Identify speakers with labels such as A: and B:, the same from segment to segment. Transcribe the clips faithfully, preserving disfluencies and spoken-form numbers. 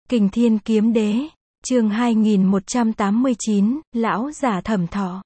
A: Kình Thiên Kiếm Đế, chương hai nghìn một trăm tám mươi chín, Lão Giả Thẩm Thọ.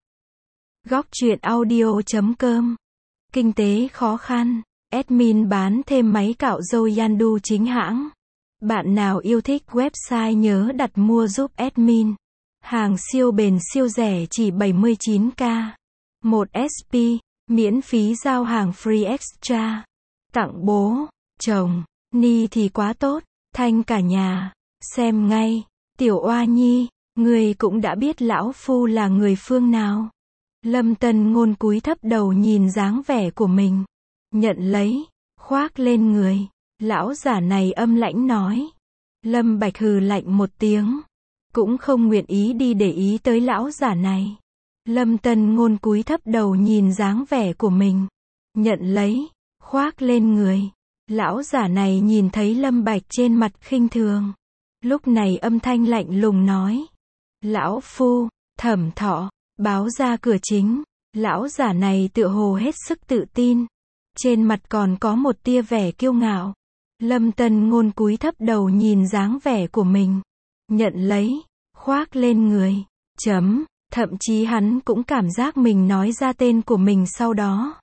A: Góc truyện audio chấm com. Kinh tế khó khăn, admin bán thêm máy cạo râu Yandu chính hãng. Bạn nào yêu thích website nhớ đặt mua giúp admin. Hàng siêu bền siêu rẻ chỉ bảy mươi chín k. một ét pê, miễn phí giao hàng free extra. Tặng bố, chồng, ni thì quá tốt, thanh cả nhà. Xem ngay, Tiểu Oa Nhi, người cũng đã biết lão phu là người phương nào. Lâm Tân Ngôn cúi thấp đầu nhìn dáng vẻ của mình. Nhận lấy, khoác lên người. Lão giả này âm lãnh nói. Lâm Bạch hừ lạnh một tiếng. Cũng không nguyện ý đi để ý tới lão giả này. Lâm Tân Ngôn cúi thấp đầu nhìn dáng vẻ của mình. Nhận lấy, khoác lên người. Lão giả này nhìn thấy Lâm Bạch trên mặt khinh thường. Lúc này âm thanh lạnh lùng nói. Lão phu, Thẩm Thọ, báo ra cửa chính. Lão giả này tựa hồ hết sức tự tin. Trên mặt còn có một tia vẻ kiêu ngạo. Lâm Tân Ngôn cúi thấp đầu nhìn dáng vẻ của mình. Nhận lấy, khoác lên người. Chấm, thậm chí hắn cũng cảm giác mình nói ra tên của mình sau đó.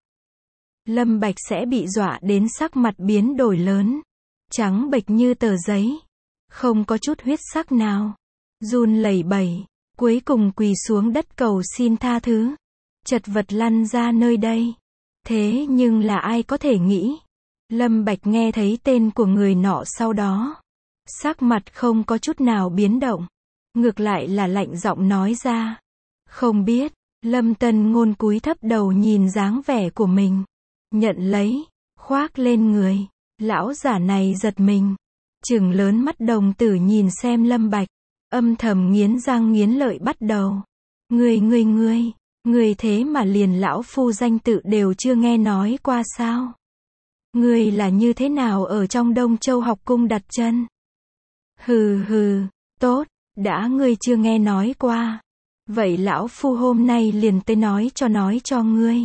A: Lâm Bạch sẽ bị dọa đến sắc mặt biến đổi lớn. Trắng bệch như tờ giấy. Không có chút huyết sắc nào. Run lẩy bẩy. Cuối cùng quỳ xuống đất cầu xin tha thứ. Chật vật lăn ra nơi đây. Thế nhưng là ai có thể nghĩ. Lâm Bạch nghe thấy tên của người nọ sau đó. Sắc mặt không có chút nào biến động. Ngược lại là lạnh giọng nói ra. Không biết. Lâm Tân Ngôn cúi thấp đầu nhìn dáng vẻ của mình. Nhận lấy. Khoác lên người. Lão giả này giật mình. Trừng lớn mắt đồng tử nhìn xem Lâm Bạch. Âm thầm nghiến răng nghiến lợi bắt đầu. Ngươi ngươi ngươi. Ngươi thế mà liền lão phu danh tự đều chưa nghe nói qua sao? Ngươi là như thế nào ở trong Đông Châu học cung đặt chân? Hừ hừ, tốt, đã ngươi chưa nghe nói qua. Vậy lão phu hôm nay liền tới nói cho nói cho ngươi.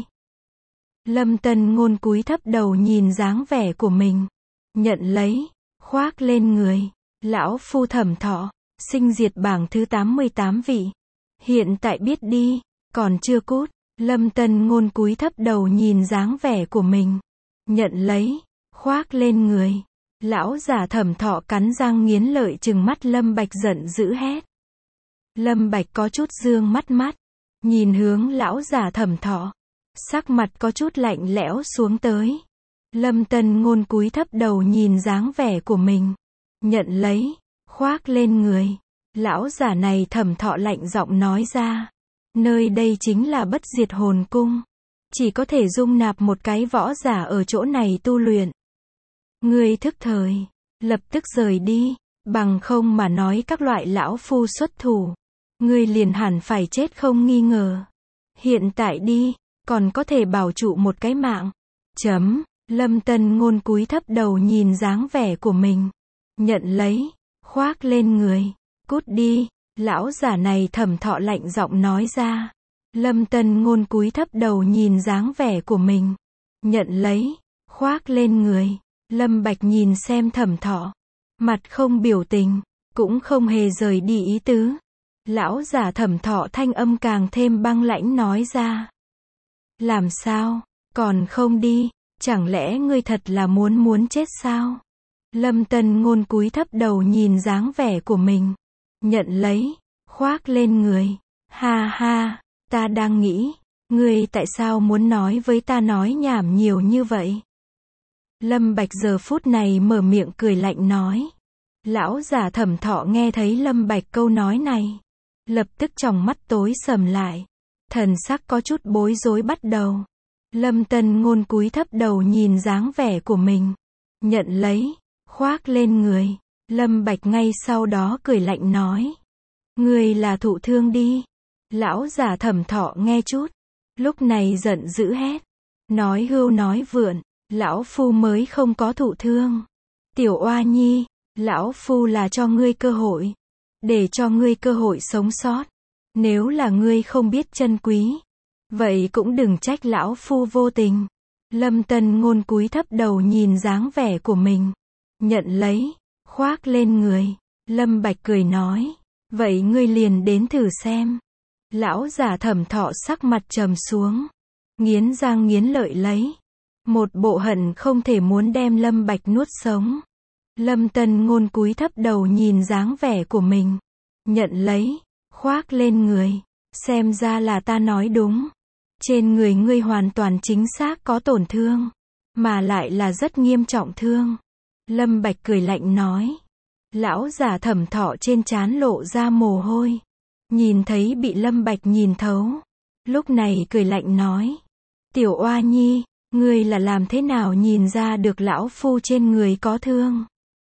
A: Lâm Tân Ngôn cúi thấp đầu nhìn dáng vẻ của mình. Nhận lấy, khoác lên người. Lão phu Thẩm Thọ, sinh diệt bảng thứ tám mươi tám vị. Hiện tại biết đi, còn chưa cút. Lâm Tân Ngôn cúi thấp đầu nhìn dáng vẻ của mình. Nhận lấy, khoác lên người. Lão giả Thẩm Thọ cắn răng nghiến lợi trừng mắt Lâm Bạch giận dữ hét. Lâm Bạch có chút dương mắt mắt. Nhìn hướng lão giả Thẩm Thọ. Sắc mặt có chút lạnh lẽo xuống tới. Lâm Tân Ngôn cúi thấp đầu nhìn dáng vẻ của mình. Nhận lấy, khoác lên người. Lão giả này Thẩm Thọ lạnh giọng nói ra. Nơi đây chính là Bất Diệt Hồn Cung. Chỉ có thể dung nạp một cái võ giả ở chỗ này tu luyện. Ngươi thức thời, lập tức rời đi, bằng không mà nói các loại lão phu xuất thủ. Ngươi liền hẳn phải chết không nghi ngờ. Hiện tại đi, còn có thể bảo trụ một cái mạng. Chấm, Lâm Tân Ngôn cúi thấp đầu nhìn dáng vẻ của mình. Nhận lấy, khoác lên người, cút đi. Lão giả này Thẩm Thọ lạnh giọng nói ra. Lâm Tân Ngôn cúi thấp đầu nhìn dáng vẻ của mình. Nhận lấy, khoác lên người. Lâm Bạch nhìn xem Thẩm Thọ. Mặt không biểu tình, cũng không hề rời đi ý tứ. Lão giả Thẩm Thọ thanh âm càng thêm băng lãnh nói ra. Làm sao, còn không đi, chẳng lẽ ngươi thật là muốn muốn chết sao? Lâm Tân Ngôn cúi thấp đầu nhìn dáng vẻ của mình. Nhận lấy, khoác lên người. Ha ha, ta đang nghĩ, ngươi tại sao muốn nói với ta nói nhảm nhiều như vậy? Lâm Bạch giờ phút này mở miệng cười lạnh nói. Lão giả Thẩm Thọ nghe thấy Lâm Bạch câu nói này. Lập tức tròng mắt tối sầm lại. Thần sắc có chút bối rối bắt đầu. Lâm Tân Ngôn cúi thấp đầu nhìn dáng vẻ của mình. Nhận lấy, khoác lên người. Lâm Bạch ngay sau đó cười lạnh nói. Ngươi là thụ thương đi. Lão giả Thẩm Thọ nghe chút. Lúc này giận dữ hét. Nói hưu nói vượn. Lão phu mới không có thụ thương. Tiểu Oa Nhi, lão phu là cho ngươi cơ hội. Để cho ngươi cơ hội sống sót. Nếu là ngươi không biết trân quý. Vậy cũng đừng trách lão phu vô tình. Lâm Tân Ngôn cúi thấp đầu nhìn dáng vẻ của mình. Nhận lấy, khoác lên người. Lâm Bạch cười nói. Vậy ngươi liền đến thử xem. Lão giả Thẩm Thọ sắc mặt trầm xuống. Nghiến răng nghiến lợi lấy. Một bộ hận không thể muốn đem Lâm Bạch nuốt sống. Lâm Tân Ngôn cúi thấp đầu nhìn dáng vẻ của mình. Nhận lấy. Khoác lên người. Xem ra là ta nói đúng. Trên người ngươi hoàn toàn chính xác có tổn thương. Mà lại là rất nghiêm trọng thương. Lâm Bạch cười lạnh nói. Lão giả Thẩm Thọ trên trán lộ ra mồ hôi. Nhìn thấy bị Lâm Bạch nhìn thấu. Lúc này cười lạnh nói. Tiểu oa nhi, ngươi là làm thế nào nhìn ra được lão phu trên người có thương?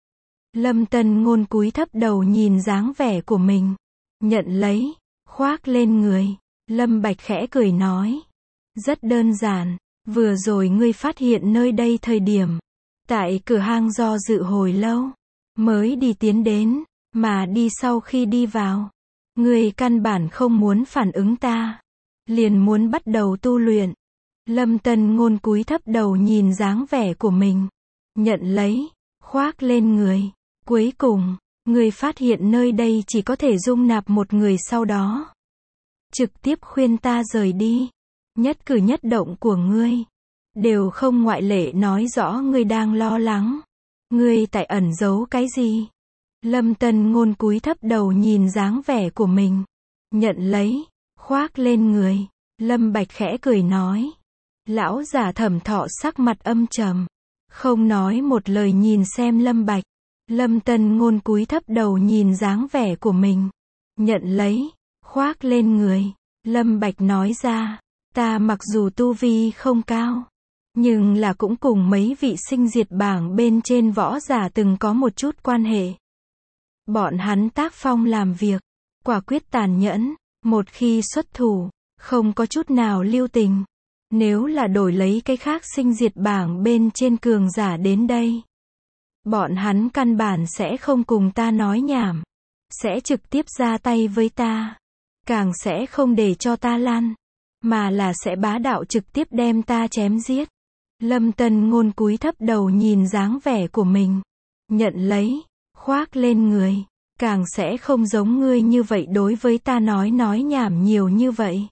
A: Lâm Tân Ngôn cúi thấp đầu nhìn dáng vẻ của mình. Nhận lấy. Khoác lên người. Lâm Bạch khẽ cười nói. Rất đơn giản. Vừa rồi ngươi phát hiện nơi đây thời điểm. Tại cửa hang do dự hồi lâu. Mới đi tiến đến. Mà đi sau khi đi vào. Ngươi căn bản không muốn phản ứng ta. Liền muốn bắt đầu tu luyện. Lâm Tân Ngôn cúi thấp đầu nhìn dáng vẻ của mình. Nhận lấy. Khoác lên người. Cuối cùng. Ngươi phát hiện nơi đây chỉ có thể dung nạp một người sau đó. Trực tiếp khuyên ta rời đi. Nhất cử nhất động của ngươi. Đều không ngoại lệ nói rõ ngươi đang lo lắng. Ngươi tại ẩn giấu cái gì? Lâm Tân Ngôn cúi thấp đầu nhìn dáng vẻ của mình. Nhận lấy. Khoác lên người. Lâm Bạch khẽ cười nói. Lão giả Thẩm Thọ sắc mặt âm trầm. Không nói một lời nhìn xem Lâm Bạch. Lâm Tân Ngôn cúi thấp đầu nhìn dáng vẻ của mình. Nhận lấy. Khoác lên người. Lâm Bạch nói ra. Ta mặc dù tu vi không cao. Nhưng là cũng cùng mấy vị sinh diệt bảng bên trên võ giả từng có một chút quan hệ. Bọn hắn tác phong làm việc. Quả quyết tàn nhẫn. Một khi xuất thủ. Không có chút nào lưu tình. Nếu là đổi lấy cái khác sinh diệt bảng bên trên cường giả đến đây. Bọn hắn căn bản sẽ không cùng ta nói nhảm. Sẽ trực tiếp ra tay với ta. Càng sẽ không để cho ta lăn. Mà là sẽ bá đạo trực tiếp đem ta chém giết. Lâm Tân Ngôn cúi thấp đầu nhìn dáng vẻ của mình. Nhận lấy. Khoác lên người. Càng sẽ không giống ngươi như vậy đối với ta nói nói nhảm nhiều như vậy.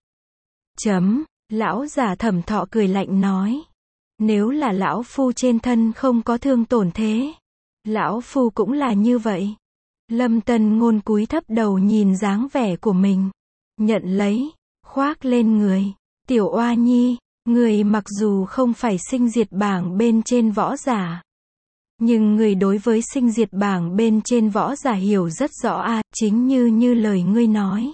A: Chấm. Lão giả Thẩm Thọ cười lạnh nói. Nếu là lão phu trên thân không có thương tổn thế. Lão phu cũng là như vậy. Lâm Tân Ngôn cúi thấp đầu nhìn dáng vẻ của mình. Nhận lấy. Khoác lên người. Tiểu oa nhi. Người mặc dù không phải sinh diệt bảng bên trên võ giả. Nhưng người đối với sinh diệt bảng bên trên võ giả hiểu rất rõ a, à, chính như như lời ngươi nói.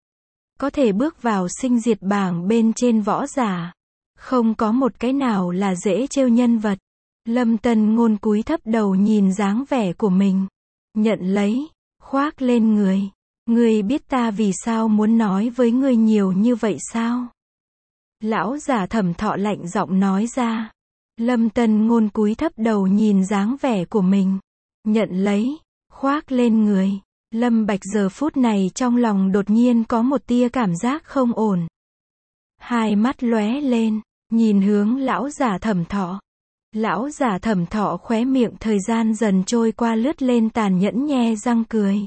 A: Có thể bước vào sinh diệt bảng bên trên võ giả. Không có một cái nào là dễ trêu nhân vật. Lâm Tân Ngôn cúi thấp đầu nhìn dáng vẻ của mình. Nhận lấy. Khoác lên người. Ngươi biết ta vì sao muốn nói với ngươi nhiều như vậy sao? Lão giả Thẩm Thọ lạnh giọng nói ra. Lâm Tân Ngôn cúi thấp đầu nhìn dáng vẻ của mình. Nhận lấy. Khoác lên người. Lâm Bạch giờ phút này trong lòng đột nhiên có một tia cảm giác không ổn. Hai mắt lóe lên. Nhìn hướng lão giả Thẩm Thọ. Lão giả Thẩm Thọ khóe miệng thời gian dần trôi qua lướt lên tàn nhẫn nhe răng cười.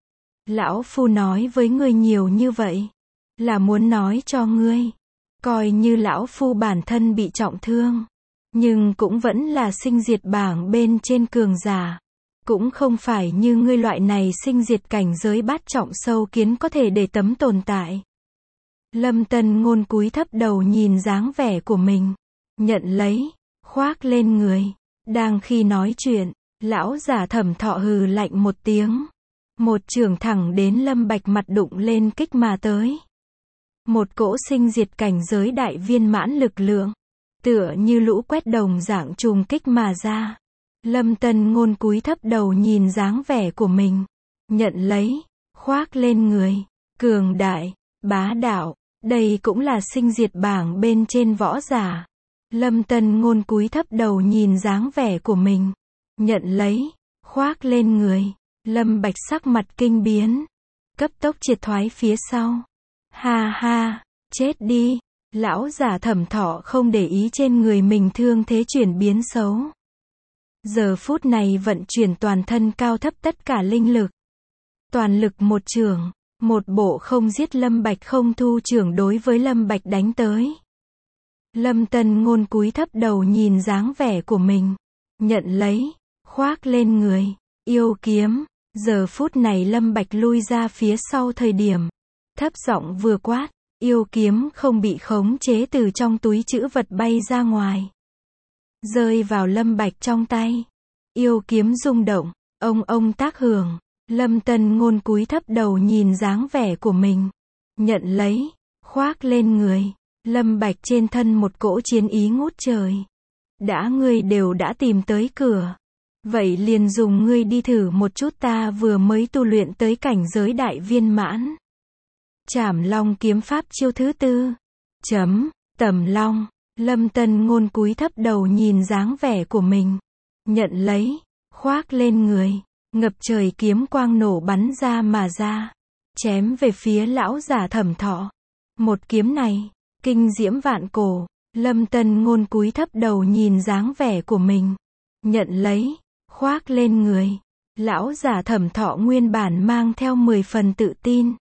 A: Lão phu nói với ngươi nhiều như vậy. Là muốn nói cho ngươi. Coi như lão phu bản thân bị trọng thương. Nhưng cũng vẫn là sinh diệt bảng bên trên cường giả. Cũng không phải như ngươi loại này sinh diệt cảnh giới bát trọng sâu kiến có thể để tấm tồn tại. Lâm Tân Ngôn cúi thấp đầu nhìn dáng vẻ của mình. Nhận lấy. Khoác lên người. Đang khi nói chuyện. Lão giả Thẩm Thọ hừ lạnh một tiếng. Một chưởng thẳng đến Lâm Bạch mặt đụng lên kích mà tới. Một cỗ sinh diệt cảnh giới đại viên mãn lực lượng. Tựa như lũ quét đồng dạng trùng kích mà ra. Lâm Tân Ngôn cúi thấp đầu nhìn dáng vẻ của mình. Nhận lấy. Khoác lên người. Cường đại. Bá đạo. Đây cũng là sinh diệt bảng bên trên võ giả. Lâm Tân Ngôn cúi thấp đầu nhìn dáng vẻ của mình. Nhận lấy. Khoác lên người. Lâm Bạch sắc mặt kinh biến. Cấp tốc triệt thoái phía sau. Ha ha. Chết đi. Lão giả Thẩm Thọ không để ý trên người mình thương thế chuyển biến xấu. Giờ phút này vận chuyển toàn thân cao thấp tất cả linh lực. Toàn lực một chưởng, một bộ không giết Lâm Bạch không thu chưởng đối với Lâm Bạch đánh tới. Lâm Tân Ngôn cúi thấp đầu nhìn dáng vẻ của mình, nhận lấy, khoác lên người, yêu kiếm. Giờ phút này Lâm Bạch lui ra phía sau thời điểm, thấp giọng vừa quát, yêu kiếm không bị khống chế từ trong túi trữ vật bay ra ngoài, rơi vào Lâm Bạch trong tay. Yêu kiếm rung động, ông ông tác hưởng. Lâm Tân Ngôn cúi thấp đầu nhìn dáng vẻ của mình, nhận lấy, khoác lên người. Lâm Bạch trên thân một cỗ chiến ý ngút trời. Đã ngươi đều đã tìm tới cửa, vậy liền dùng ngươi đi thử một chút ta vừa mới tu luyện tới cảnh giới đại viên mãn. Trảm Long kiếm pháp chiêu thứ tư. Chấm, Tầm Long. Lâm Tân Ngôn cúi thấp đầu nhìn dáng vẻ của mình, nhận lấy, khoác lên người. Ngập trời kiếm quang nổ bắn ra mà ra, chém về phía lão giả Thẩm Thọ. Một kiếm này, kinh diễm vạn cổ. Lâm Tân Ngôn cúi thấp đầu nhìn dáng vẻ của mình, nhận lấy, khoác lên người. Lão giả Thẩm Thọ nguyên bản mang theo mười phần tự tin,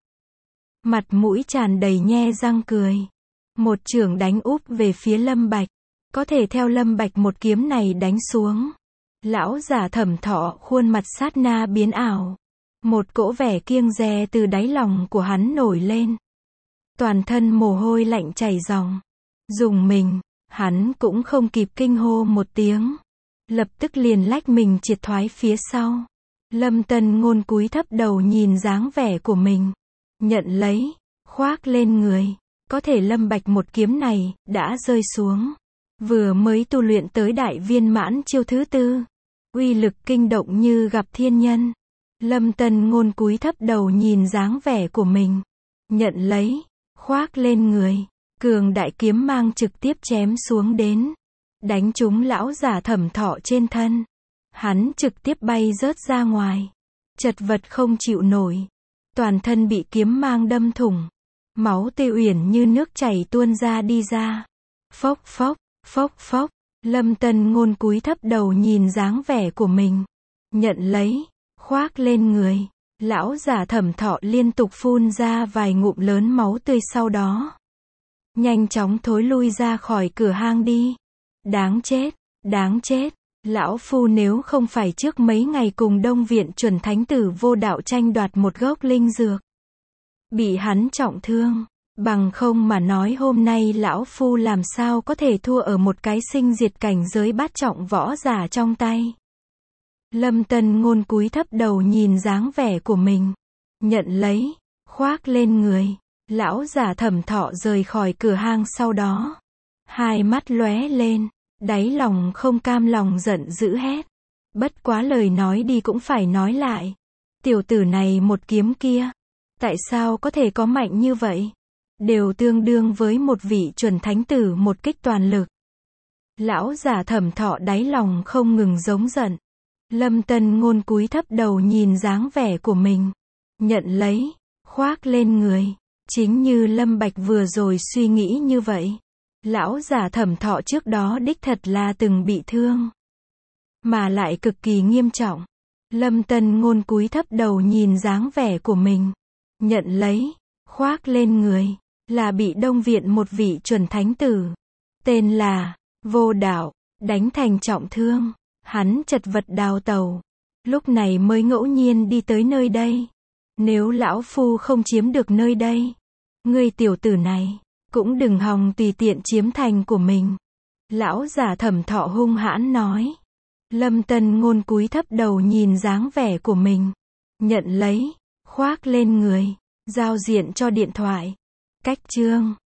A: mặt mũi tràn đầy nhe răng cười, một chưởng đánh úp về phía Lâm Bạch. Có thể theo Lâm Bạch một kiếm này đánh xuống, lão giả Thẩm Thọ khuôn mặt sát na biến ảo, một cỗ vẻ kiêng dè từ đáy lòng của hắn nổi lên, toàn thân mồ hôi lạnh chảy ròng. Dùng mình, hắn cũng không kịp kinh hô một tiếng, lập tức liền lách mình triệt thoái phía sau. Lâm Tân Ngôn cúi thấp đầu nhìn dáng vẻ của mình, nhận lấy, khoác lên người. Có thể Lâm Bạch một kiếm này đã rơi xuống, vừa mới tu luyện tới đại viên mãn chiêu thứ tư, uy lực kinh động như gặp thiên nhân. Lâm Tân Ngôn cúi thấp đầu nhìn dáng vẻ của mình, nhận lấy, khoác lên người. Cường đại kiếm mang trực tiếp chém xuống đến, đánh trúng lão giả Thẩm Thọ trên thân. Hắn trực tiếp bay rớt ra ngoài, chật vật không chịu nổi, toàn thân bị kiếm mang đâm thủng, máu tươi uyển như nước chảy tuôn ra đi ra. Phốc phốc, phốc phốc. Lâm Tân Ngôn cúi thấp đầu nhìn dáng vẻ của mình, nhận lấy, khoác lên người. Lão giả Thẩm Thọ liên tục phun ra vài ngụm lớn máu tươi, sau đó nhanh chóng thối lui ra khỏi cửa hang đi. Đáng chết, đáng chết. Lão phu nếu không phải trước mấy ngày cùng Đông Viện chuẩn thánh tử Vô Đạo tranh đoạt một gốc linh dược, bị hắn trọng thương, bằng không mà nói hôm nay lão phu làm sao có thể thua ở một cái sinh diệt cảnh giới bát trọng võ giả trong tay. Lâm Tân Ngôn cúi thấp đầu nhìn dáng vẻ của mình, nhận lấy, khoác lên người. Lão giả Thẩm Thọ rời khỏi cửa hang sau đó, hai mắt lóe lên, đáy lòng không cam lòng giận dữ hét. Bất quá lời nói đi cũng phải nói lại. Tiểu tử này một kiếm kia, tại sao có thể có mạnh như vậy? Đều tương đương với một vị chuẩn thánh tử một kích toàn lực. Lão giả Thẩm Thọ đáy lòng không ngừng giống giận. Lâm Tân Ngôn cúi thấp đầu nhìn dáng vẻ của mình, nhận lấy, khoác lên người. Chính như Lâm Bạch vừa rồi suy nghĩ như vậy. Lão giả Thẩm Thọ trước đó đích thật là từng bị thương, mà lại cực kỳ nghiêm trọng. Lâm Tân Ngôn cúi thấp đầu nhìn dáng vẻ của mình, nhận lấy, khoác lên người. Là bị Đông Viện một vị chuẩn thánh tử, tên là Vô Đạo, đánh thành trọng thương. Hắn chật vật đào tẩu, lúc này mới ngẫu nhiên đi tới nơi đây. Nếu lão phu không chiếm được nơi đây, ngươi tiểu tử này cũng đừng hòng tùy tiện chiếm thành của mình. Lão giả Thẩm Thọ hung hãn nói. Lâm Tân Ngôn cúi thấp đầu nhìn dáng vẻ của mình, nhận lấy, khoác lên người. Giao diện cho điện thoại. Cách chương